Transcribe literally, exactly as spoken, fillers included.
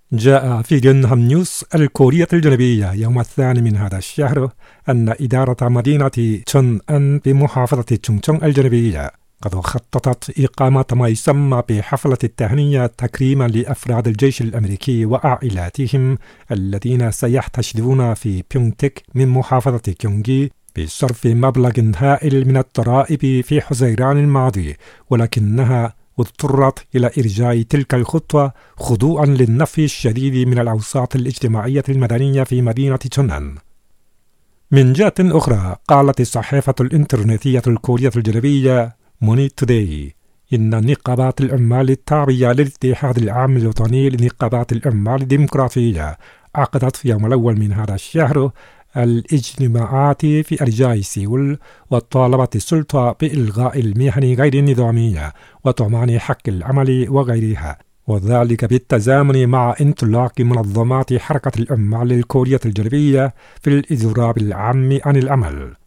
جاء في يونهام نيوز الكورية الجنوبية يوم الثاني من هذا الشهر أن إدارة مدينة تشون أن بمحافظة تشونغشون الجنوبية قد خططت إقامة ما يسمى بحفلة التهنئة تكريما لأفراد الجيش الأمريكي وعائلاتهم الذين سيحتشدون في بيونغتك من محافظة كيونغي بصرف مبلغ هائل من الضرائب في حزيران الماضي، ولكنها اضطرت إلى إرجاء تلك الخطوة خضوعا للنفي الشديد من الأوساط الاجتماعية المدنية في مدينة تشونان. من جهة أخرى، قالت الصحيفة الإنترنتية الكورية الجنوبية موني توداي إن نقابات العمال التابعة للاتحاد العام الوطني لنقابات العمال الديمقراطية عقدت في يوم الأول من هذا الشهر الاجتماعات في أرجاء سيول، وطالبت السلطة بإلغاء المهن غير النظامية وضمان حق العمل وغيرها، وذلك بالتزامن مع انطلاق منظمات حركة العمال الكورية الجنوبية في الإضراب العام عن العمل.